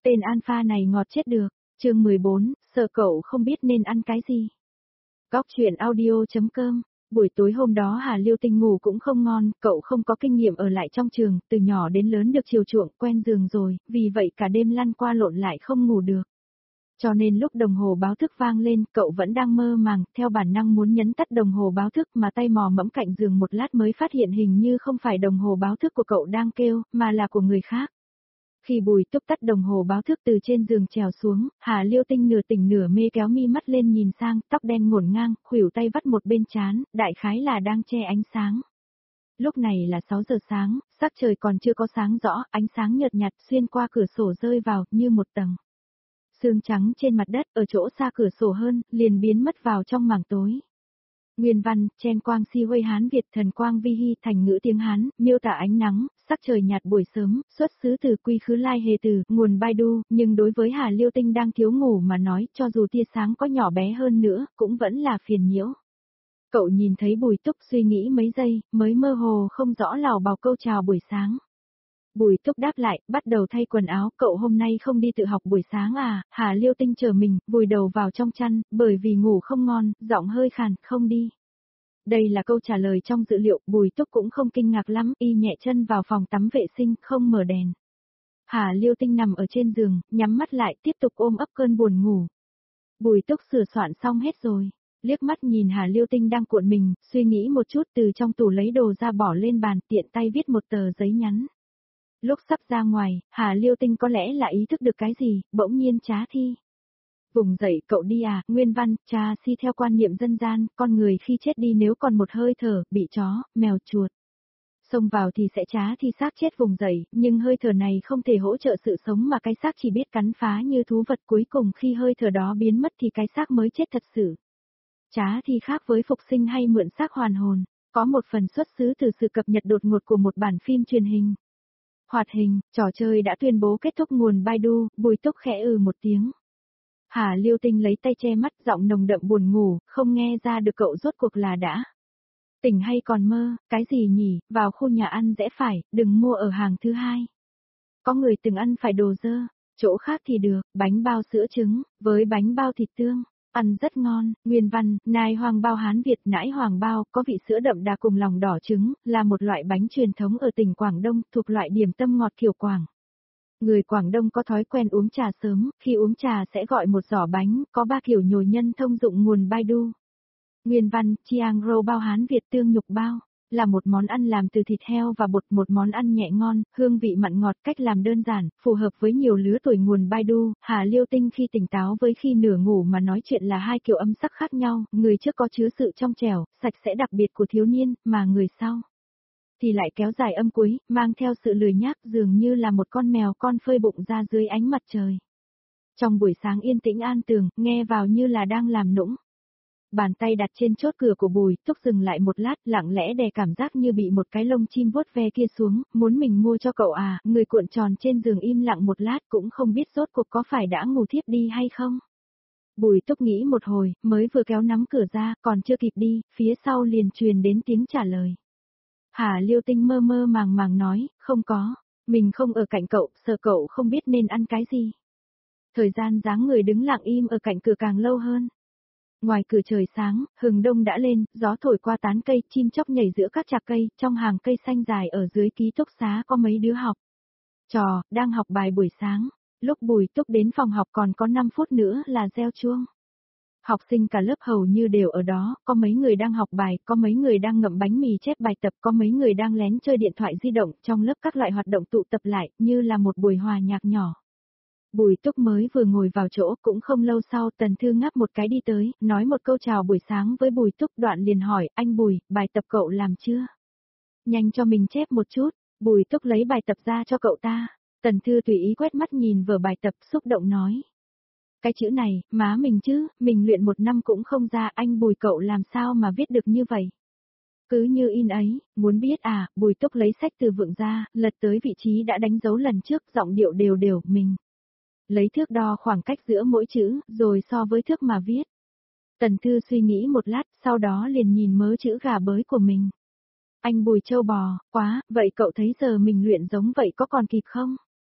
Tên alpha này ngọt chết được. Chương 14, sợ cậu không biết nên ăn cái gì. Góc truyện audio.com. Buổi tối hôm đó Hà Liêu Tinh ngủ cũng không ngon, cậu không có kinh nghiệm ở lại trong trường, từ nhỏ đến lớn được chiều chuộng, quen giường rồi, vì vậy cả đêm lăn qua lộn lại không ngủ được. Cho nên lúc đồng hồ báo thức vang lên, cậu vẫn đang mơ màng, theo bản năng muốn nhấn tắt đồng hồ báo thức mà tay mò mẫm cạnh giường một lát mới phát hiện hình như không phải đồng hồ báo thức của cậu đang kêu, mà là của người khác. Khi Bùi Túc tắt đồng hồ báo thức từ trên giường trèo xuống, Hà Liêu Tinh nửa tỉnh nửa mê kéo mi mắt lên nhìn sang, tóc đen ngổn ngang, khuỷu tay vắt một bên trán, đại khái là đang che ánh sáng. Lúc này là 6 giờ sáng, sắc trời còn chưa có sáng rõ, ánh sáng nhợt nhạt xuyên qua cửa sổ rơi vào như một tầng sương trắng trên mặt đất, ở chỗ xa cửa sổ hơn, liền biến mất vào trong mảng tối. Nguyên văn, Chen Quang Si Huê Hán Việt thần quang vi hy thành ngữ tiếng Hán, miêu tả ánh nắng, sắc trời nhạt buổi sớm, xuất xứ từ Quy Khứ Lai Hề từ, nguồn Baidu, nhưng đối với Hà Liêu Tinh đang thiếu ngủ mà nói, cho dù tia sáng có nhỏ bé hơn nữa, cũng vẫn là phiền nhiễu. Cậu nhìn thấy Bùi Túc suy nghĩ mấy giây, mới mơ hồ không rõ lào bào câu chào buổi sáng. Bùi Túc đáp lại, bắt đầu thay quần áo, cậu hôm nay không đi tự học buổi sáng à? Hà Liêu Tinh chờ mình, vùi đầu vào trong chăn, bởi vì ngủ không ngon, giọng hơi khàn, không đi. Đây là câu trả lời trong dữ liệu, Bùi Túc cũng không kinh ngạc lắm, y nhẹ chân vào phòng tắm vệ sinh, không mở đèn. Hà Liêu Tinh nằm ở trên giường, nhắm mắt lại, tiếp tục ôm ấp cơn buồn ngủ. Bùi Túc sửa soạn xong hết rồi. Liếc mắt nhìn Hà Liêu Tinh đang cuộn mình, suy nghĩ một chút từ trong tủ lấy đồ ra bỏ lên bàn, tiện tay viết một tờ giấy nhắn. Lúc sắp ra ngoài, Hà Liêu Tinh có lẽ là ý thức được cái gì, bỗng nhiên trá thi. Vùng dậy cậu đi à, nguyên văn, trà si theo quan niệm dân gian, con người khi chết đi nếu còn một hơi thở, bị chó, mèo chuột xông vào thì sẽ trá thi xác chết vùng dậy, nhưng hơi thở này không thể hỗ trợ sự sống mà cái xác chỉ biết cắn phá như thú vật, cuối cùng khi hơi thở đó biến mất thì cái xác mới chết thật sự. Trá thi khác với phục sinh hay mượn xác hoàn hồn, có một phần xuất xứ từ sự cập nhật đột ngột của một bản phim truyền hình. Hoạt hình, trò chơi đã tuyên bố kết thúc nguồn Baidu, Bùi Túc khẽ một tiếng. Hà Liêu Tinh lấy tay che mắt, giọng nồng đậm buồn ngủ, không nghe ra được cậu rốt cuộc là đã tỉnh hay còn mơ, cái gì nhỉ, vào khu nhà ăn rẽ phải, đừng mua ở hàng thứ hai. Có người từng ăn phải đồ dơ, chỗ khác thì được, bánh bao sữa trứng, với bánh bao thịt tương, ăn rất ngon. Nguyên văn, nai hoàng bao Hán Việt, nãi hoàng bao, có vị sữa đậm đà cùng lòng đỏ trứng, là một loại bánh truyền thống ở tỉnh Quảng Đông, thuộc loại điểm tâm ngọt kiểu Quảng. Người Quảng Đông có thói quen uống trà sớm, khi uống trà sẽ gọi một giỏ bánh, có 3 kiểu nhồi nhân thông dụng nguồn Baidu. Nguyên văn, Chiang Rô bao Hán Việt tương nhục bao, là một món ăn làm từ thịt heo và bột, một món ăn nhẹ ngon, hương vị mặn ngọt, cách làm đơn giản, phù hợp với nhiều lứa tuổi nguồn Baidu. Hà Liêu Tinh khi tỉnh táo với khi nửa ngủ mà nói chuyện là hai kiểu âm sắc khác nhau, người trước có chứa sự trong trẻo, sạch sẽ đặc biệt của thiếu niên, mà người sau thì lại kéo dài âm cuối, mang theo sự lười nhác, dường như là một con mèo con phơi bụng ra dưới ánh mặt trời. Trong buổi sáng yên tĩnh an tường, nghe vào như là đang làm nũng. Bàn tay đặt trên chốt cửa của Bùi Túc dừng lại một lát, lặng lẽ đè cảm giác như bị một cái lông chim vuốt ve kia xuống, muốn mình mua cho cậu à, người cuộn tròn trên giường im lặng một lát cũng không biết rốt cuộc có phải đã ngủ thiếp đi hay không. Bùi Túc nghĩ một hồi, mới vừa kéo nắm cửa ra, còn chưa kịp đi, phía sau liền truyền đến tiếng trả lời. Hà Liêu Tinh mơ mơ màng màng nói, không có, mình không ở cạnh cậu, sợ cậu không biết nên ăn cái gì. Thời gian dáng người đứng lặng im ở cạnh cửa càng lâu hơn. Ngoài cửa trời sáng, hừng đông đã lên, gió thổi qua tán cây, chim chóc nhảy giữa các chạc cây, trong hàng cây xanh dài ở dưới ký túc xá có mấy đứa học trò, đang học bài buổi sáng. Lúc Bùi Túc đến phòng học còn có 5 phút nữa là reo chuông. Học sinh cả lớp hầu như đều ở đó, có mấy người đang học bài, có mấy người đang ngậm bánh mì chép bài tập, có mấy người đang lén chơi điện thoại di động, trong lớp các loại hoạt động tụ tập lại, như là một buổi hòa nhạc nhỏ. Bùi Túc mới vừa ngồi vào chỗ, cũng không lâu sau Tần Thư ngáp một cái đi tới, nói một câu chào buổi sáng với Bùi Túc, đoạn liền hỏi, anh Bùi, bài tập cậu làm chưa? Nhanh cho mình chép một chút. Bùi Túc lấy bài tập ra cho cậu ta. Tần Thư tùy ý quét mắt nhìn vở bài tập, xúc động nói. Cái chữ này, má mình chứ, mình luyện 1 năm cũng không ra, anh Bùi cậu làm sao mà viết được như vậy? Cứ như in ấy, muốn biết à, Bùi Túc lấy sách từ vựng ra, lật tới vị trí đã đánh dấu lần trước, giọng điệu đều đều, mình lấy thước đo khoảng cách giữa mỗi chữ, rồi so với thước mà viết. Tần Thư suy nghĩ một lát, sau đó liền nhìn mớ chữ gà bới của mình. Anh Bùi trâu bò, quá, vậy cậu thấy giờ mình luyện giống vậy có còn kịp không?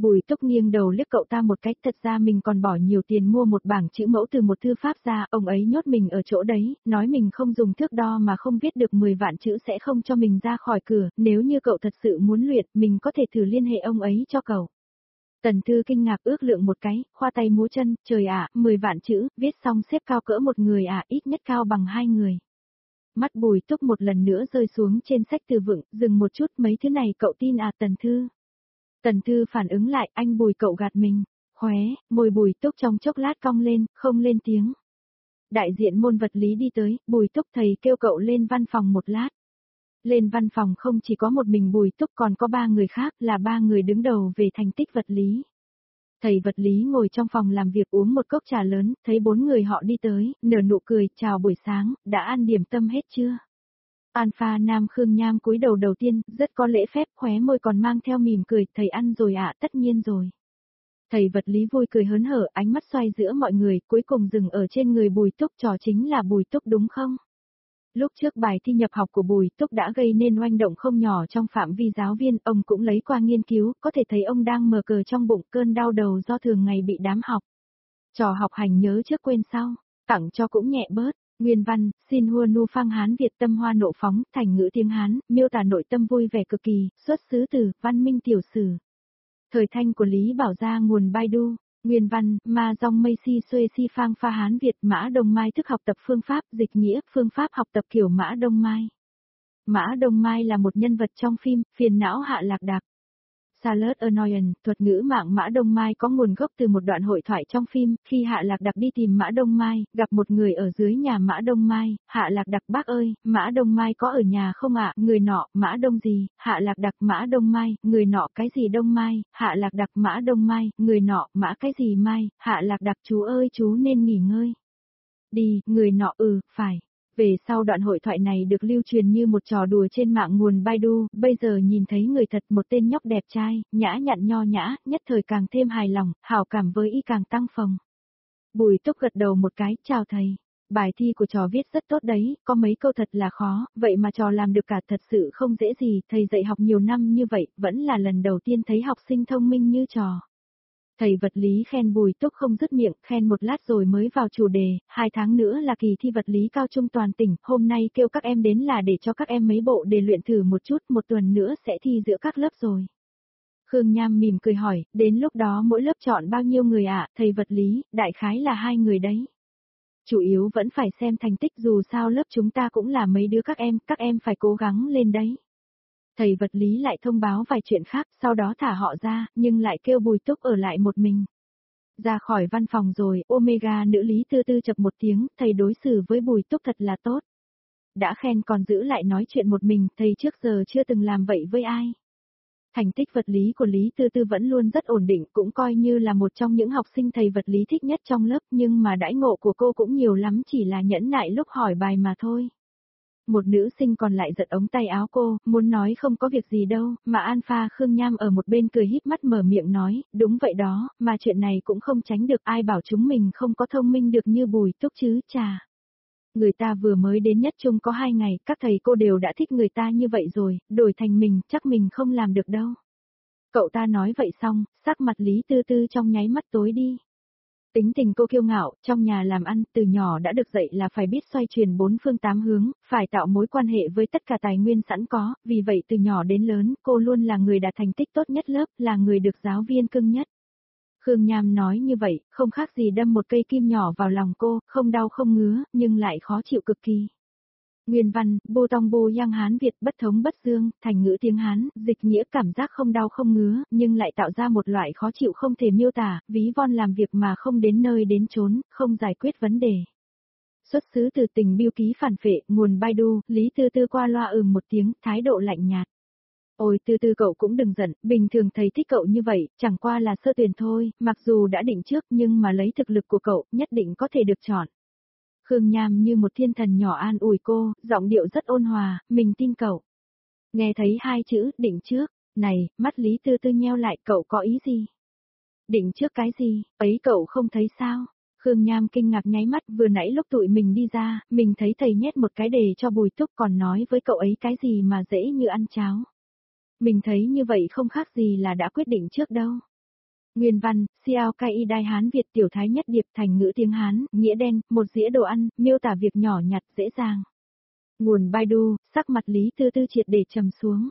Bùi Túc nghiêng đầu liếc cậu ta một cách, thật ra mình còn bỏ nhiều tiền mua một bảng chữ mẫu từ một thư pháp ra, ông ấy nhốt mình ở chỗ đấy, nói mình không dùng thước đo mà không viết được 10 vạn chữ sẽ không cho mình ra khỏi cửa, nếu như cậu thật sự muốn luyện, mình có thể thử liên hệ ông ấy cho cậu. Tần Thư kinh ngạc ước lượng một cái, khoa tay múa chân, trời ạ, 10 vạn chữ, viết xong xếp cao cỡ một người ạ, ít nhất cao bằng 2 người. Mắt Bùi Túc một lần nữa rơi xuống trên sách từ vựng, dừng một chút, mấy thứ này cậu tin à Tần Thư? Tần Thư phản ứng lại, anh Bùi cậu gạt mình, khóe, môi Bùi Túc trong chốc lát cong lên, không lên tiếng. Đại diện môn vật lý đi tới, Bùi Túc thầy kêu cậu lên văn phòng một lát. Lên văn phòng không chỉ có một mình Bùi Túc còn có 3 người khác là 3 người đứng đầu về thành tích vật lý. Thầy vật lý ngồi trong phòng làm việc uống một cốc trà lớn, thấy 4 người họ đi tới, nở nụ cười, chào buổi sáng, đã ăn điểm tâm hết chưa? Alpha Nam Khương Nham cúi đầu đầu tiên, rất có lễ phép, khóe môi còn mang theo mỉm cười, thầy ăn rồi ạ, tất nhiên rồi. Thầy vật lý vui cười hớn hở, ánh mắt xoay giữa mọi người, cuối cùng dừng ở trên người Bùi Túc, trò chính là Bùi Túc đúng không? Lúc trước bài thi nhập học của Bùi Túc đã gây nên oanh động không nhỏ trong phạm vi giáo viên, ông cũng lấy qua nghiên cứu, có thể thấy ông đang mờ cờ trong bụng cơn đau đầu do thường ngày bị đám học. Trò học hành nhớ trước quên sau, tặng cho cũng nhẹ bớt. Nguyên văn, xin hua nu phang Hán Việt tâm hoa nộ phóng, thành ngữ tiếng Hán, miêu tả nội tâm vui vẻ cực kỳ, xuất xứ từ, văn minh tiểu sử. Thời thanh của Lý Bảo Gia nguồn Baidu. Nguyên văn, ma dong mây si xuê si phang pha Hán Việt Mã Đông Mai thức học tập phương pháp, dịch nghĩa, phương pháp học tập kiểu Mã Đông Mai. Mã Đông Mai là một nhân vật trong phim, phiền não hạ lạc đạc. Salad Annoyance, thuật ngữ mạng Mã Đông Mai có nguồn gốc từ một đoạn hội thoại trong phim, khi Hạ Lạc Đặc đi tìm Mã Đông Mai, gặp một người ở dưới nhà Mã Đông Mai, Hạ Lạc Đặc bác ơi, Mã Đông Mai có ở nhà không ạ, người nọ, Mã Đông gì, Hạ Lạc Đặc Mã Đông Mai, người nọ cái gì Đông Mai, Hạ Lạc Đặc Mã Đông Mai, người nọ, Mã cái gì Mai, Hạ Lạc Đặc chú ơi chú nên nghỉ ngơi. Đi, người nọ phải. Về sau đoạn hội thoại này được lưu truyền như một trò đùa trên mạng nguồn Baidu, bây giờ nhìn thấy người thật một tên nhóc đẹp trai, nhã nhặn nho nhã, nhất thời càng thêm hài lòng, hảo cảm với y càng tăng phồng. Bùi Túc gật đầu một cái, chào thầy. Bài thi của trò viết rất tốt đấy, có mấy câu thật là khó, vậy mà trò làm được cả thật sự không dễ gì, thầy dạy học nhiều năm như vậy, vẫn là lần đầu tiên thấy học sinh thông minh như trò. Thầy vật lý khen Bùi Túc không dứt miệng, khen một lát rồi mới vào chủ đề, 2 tháng nữa là kỳ thi vật lý cao trung toàn tỉnh, hôm nay kêu các em đến là để cho các em mấy bộ đề luyện thử một chút, một tuần nữa sẽ thi giữa các lớp rồi. Khương Nham mỉm cười hỏi, đến lúc đó mỗi lớp chọn bao nhiêu người ạ, thầy vật lý, đại khái là 2 người đấy. Chủ yếu vẫn phải xem thành tích dù sao lớp chúng ta cũng là mấy đứa các em phải cố gắng lên đấy. Thầy vật lý lại thông báo vài chuyện khác, sau đó thả họ ra, nhưng lại kêu Bùi Túc ở lại một mình. Ra khỏi văn phòng rồi, Omega nữ lý tư tư chập một tiếng, thầy đối xử với Bùi Túc thật là tốt. Đã khen còn giữ lại nói chuyện một mình, thầy trước giờ chưa từng làm vậy với ai. Thành tích vật lý của Lý Tư Tư vẫn luôn rất ổn định, cũng coi như là một trong những học sinh thầy vật lý thích nhất trong lớp, nhưng mà đãi ngộ của cô cũng nhiều lắm, chỉ là nhẫn nại lúc hỏi bài mà thôi. Một nữ sinh còn lại giật ống tay áo cô, muốn nói không có việc gì đâu, mà Alpha Khương Nham ở một bên cười híp mắt mở miệng nói, đúng vậy đó, mà chuyện này cũng không tránh được, ai bảo chúng mình không có thông minh được như Bùi Túc chứ, chà. Người ta vừa mới đến nhất trung có 2 ngày, các thầy cô đều đã thích người ta như vậy rồi, đổi thành mình, chắc mình không làm được đâu. Cậu ta nói vậy xong, sắc mặt Lý Tư Tư trong nháy mắt tối đi. Tính tình cô kiêu ngạo, trong nhà làm ăn, từ nhỏ đã được dạy là phải biết xoay chuyển 4 phương 8 hướng, phải tạo mối quan hệ với tất cả tài nguyên sẵn có, vì vậy từ nhỏ đến lớn, cô luôn là người đạt thành tích tốt nhất lớp, là người được giáo viên cưng nhất. Khương Nham nói như vậy, không khác gì đâm một cây kim nhỏ vào lòng cô, không đau không ngứa, nhưng lại khó chịu cực kỳ. Nguyên văn, bô tong bô yang Hán Việt bất thống bất dương, thành ngữ tiếng Hán, dịch nghĩa cảm giác không đau không ngứa, nhưng lại tạo ra một loại khó chịu không thể miêu tả, ví von làm việc mà không đến nơi đến chốn, không giải quyết vấn đề. Xuất xứ từ tình biêu ký phản phệ, nguồn Baidu, Lý Tư Tư qua loa một tiếng, thái độ lạnh nhạt. Ôi Tư Tư cậu cũng đừng giận, bình thường thầy thích cậu như vậy, chẳng qua là sơ tuyển thôi, mặc dù đã định trước nhưng mà lấy thực lực của cậu, nhất định có thể được chọn. Khương Nham như một thiên thần nhỏ an ủi cô, giọng điệu rất ôn hòa, mình tin cậu. Nghe thấy 2 chữ, định trước, này, mắt Lý Tư Tư nheo lại, cậu có ý gì? Định trước cái gì, ấy cậu không thấy sao? Khương Nham kinh ngạc nháy mắt, vừa nãy lúc tụi mình đi ra, mình thấy thầy nhét một cái đề cho Bùi Túc còn nói với cậu ấy cái gì mà dễ như ăn cháo. Mình thấy như vậy không khác gì là đã quyết định trước đâu. Nguyên văn, Xiao Kai Đai Hán Việt tiểu thái nhất điệp thành ngữ tiếng Hán, nghĩa đen, một dĩa đồ ăn, miêu tả việc nhỏ nhặt dễ dàng. Nguồn Baidu, sắc mặt Lý Tư Tư triệt để trầm xuống.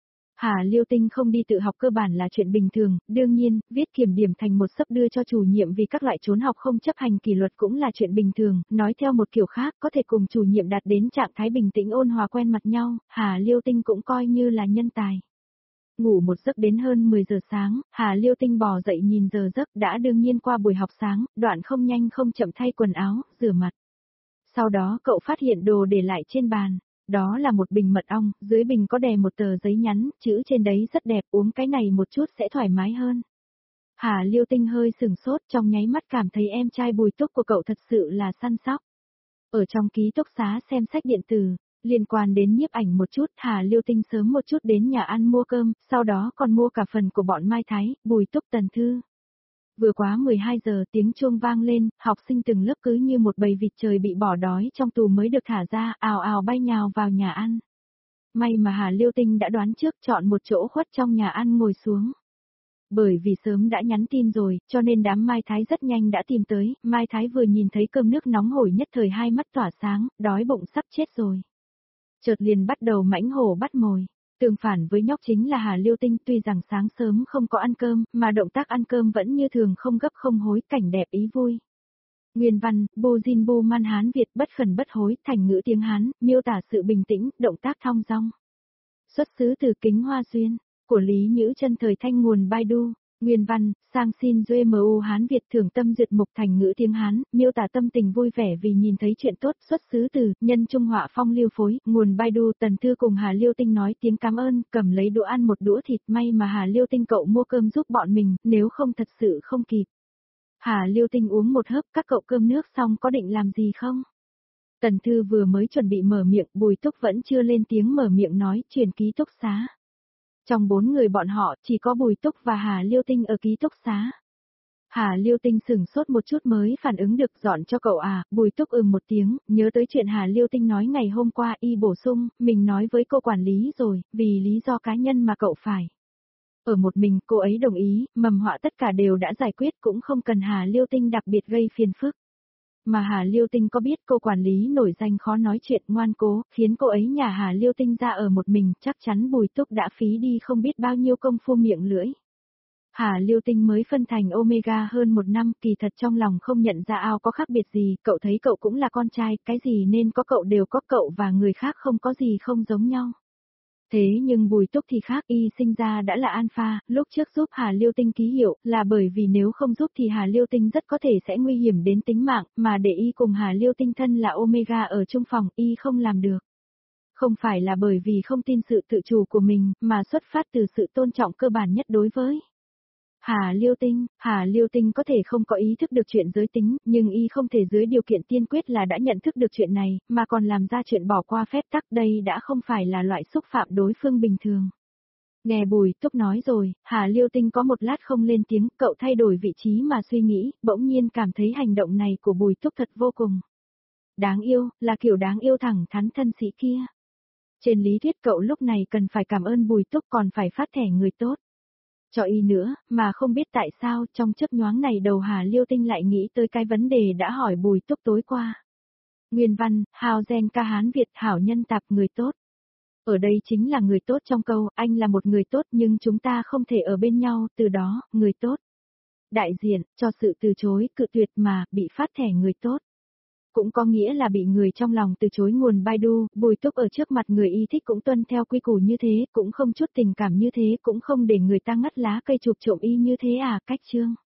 Hà Liêu Tinh không đi tự học cơ bản là chuyện bình thường, đương nhiên, viết kiểm điểm thành một sấp đưa cho chủ nhiệm vì các loại trốn học không chấp hành kỷ luật cũng là chuyện bình thường, nói theo một kiểu khác có thể cùng chủ nhiệm đạt đến trạng thái bình tĩnh ôn hòa quen mặt nhau, Hà Liêu Tinh cũng coi như là nhân tài. Ngủ một giấc đến hơn 10 giờ sáng, Hà Liêu Tinh bò dậy nhìn giờ giấc đã đương nhiên qua buổi học sáng, đoạn không nhanh không chậm thay quần áo, rửa mặt. Sau đó cậu phát hiện đồ để lại trên bàn. Đó là một bình mật ong, dưới bình có đè một tờ giấy nhắn, chữ trên đấy rất đẹp, uống cái này một chút sẽ thoải mái hơn. Hà Liêu Tinh hơi sừng sốt, trong nháy mắt cảm thấy em trai Bùi Túc của cậu thật sự là săn sóc. Ở trong ký túc xá xem sách điện tử, liên quan đến nhiếp ảnh một chút, Hà Liêu Tinh sớm một chút đến nhà ăn mua cơm, sau đó còn mua cả phần của bọn Mai Thái, Bùi Túc Tần Thư. Vừa quá 12 giờ tiếng chuông vang lên, học sinh từng lớp cứ như một bầy vịt trời bị bỏ đói trong tù mới được thả ra, ào ào bay nhào vào nhà ăn. May mà Hà Liêu Tinh đã đoán trước chọn một chỗ khuất trong nhà ăn ngồi xuống. Bởi vì sớm đã nhắn tin rồi, cho nên đám Mai Thái rất nhanh đã tìm tới, Mai Thái vừa nhìn thấy cơm nước nóng hổi nhất thời hai mắt tỏa sáng, đói bụng sắp chết rồi. Chợt liền bắt đầu mãnh hổ bắt mồi. Tương phản với nhóc chính là Hà Liêu Tinh, tuy rằng sáng sớm không có ăn cơm, mà động tác ăn cơm vẫn như thường không gấp không hối, cảnh đẹp ý vui. Nguyên văn, Bu Jin Bu Man Hán Việt bất khẩn bất hối, thành ngữ tiếng Hán, miêu tả sự bình tĩnh, động tác thong dong. Xuất xứ từ Kính Hoa Duyên, của Lý Nhữ Chân thời thanh nguồn Baidu. Nguyên văn, sang xin duy mu Hán Việt thưởng tâm duyệt mục thành ngữ tiếng Hán, miêu tả tâm tình vui vẻ vì nhìn thấy chuyện tốt, xuất xứ từ, nhân Trung Họa phong lưu phối, nguồn Baidu. Tần Thư cùng Hà Liêu Tinh nói tiếng cảm ơn, cầm lấy đũa ăn một đũa thịt, may mà Hà Liêu Tinh cậu mua cơm giúp bọn mình, nếu không thật sự không kịp. Hà Liêu Tinh uống một hớp, các cậu cơm nước xong có định làm gì không? Tần Thư vừa mới chuẩn bị mở miệng, Bùi Túc vẫn chưa lên tiếng mở miệng nói, chuyển ký túc xá. Trong 4 người bọn họ, chỉ có Bùi Túc và Hà Liêu Tinh ở ký túc xá. Hà Liêu Tinh sửng sốt một chút mới phản ứng được, dọn cho cậu à, Bùi Túc một tiếng, nhớ tới chuyện Hà Liêu Tinh nói ngày hôm qua, y bổ sung, mình nói với cô quản lý rồi, vì lý do cá nhân mà cậu phải. Ở một mình, cô ấy đồng ý, mầm họa tất cả đều đã giải quyết, cũng không cần Hà Liêu Tinh đặc biệt gây phiền phức. Mà Hà Liêu Tinh có biết cô quản lý nổi danh khó nói chuyện ngoan cố, khiến cô ấy nhà Hà Liêu Tinh ra ở một mình, chắc chắn Bùi Túc đã phí đi không biết bao nhiêu công phu miệng lưỡi. Hà Liêu Tinh mới phân thành Omega hơn 1 năm, kỳ thật trong lòng không nhận ra ao có khác biệt gì, cậu thấy cậu cũng là con trai, cái gì nên có cậu đều có, cậu và người khác không có gì không giống nhau. Thế nhưng Bùi Túc thì khác, y sinh ra đã là alpha, lúc trước giúp Hà Liêu Tinh ký hiệu, là bởi vì nếu không giúp thì Hà Liêu Tinh rất có thể sẽ nguy hiểm đến tính mạng, mà để y cùng Hà Liêu Tinh thân là Omega ở chung phòng, y không làm được. Không phải là bởi vì không tin sự tự chủ của mình, mà xuất phát từ sự tôn trọng cơ bản nhất đối với Hà Liêu Tinh có thể không có ý thức được chuyện giới tính, nhưng y không thể dưới điều kiện tiên quyết là đã nhận thức được chuyện này, mà còn làm ra chuyện bỏ qua phép tắc, đây đã không phải là loại xúc phạm đối phương bình thường. Nghe Bùi Túc nói rồi, Hà Liêu Tinh có một lát không lên tiếng, cậu thay đổi vị trí mà suy nghĩ, bỗng nhiên cảm thấy hành động này của Bùi Túc thật vô cùng đáng yêu, là kiểu đáng yêu thẳng thắn thân sĩ kia. Trên lý thuyết cậu lúc này cần phải cảm ơn Bùi Túc còn phải phát thẻ người tốt cho y nữa, mà không biết tại sao trong chớp nhoáng này đầu Hà Liêu Tinh lại nghĩ tới cái vấn đề đã hỏi Bùi Túc tối qua. Nguyên văn, hào gen ca Hán Việt hảo nhân tạp người tốt. Ở đây chính là người tốt trong câu, anh là một người tốt nhưng chúng ta không thể ở bên nhau, từ đó, người tốt. Đại diện, cho sự từ chối, cự tuyệt mà, bị phát thẻ người tốt. Cũng có nghĩa là bị người trong lòng từ chối nguồn Baidu, Bùi Túc ở trước mặt người y thích cũng tuân theo quy củ như thế, cũng không chút tình cảm như thế, cũng không để người ta ngắt lá cây chụp trộm y như thế à, cách chương.